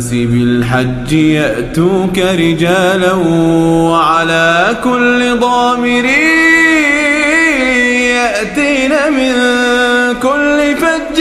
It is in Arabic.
الناس بالحج يأتوك رجالا وعلى كل ضامر يأتين من كل فج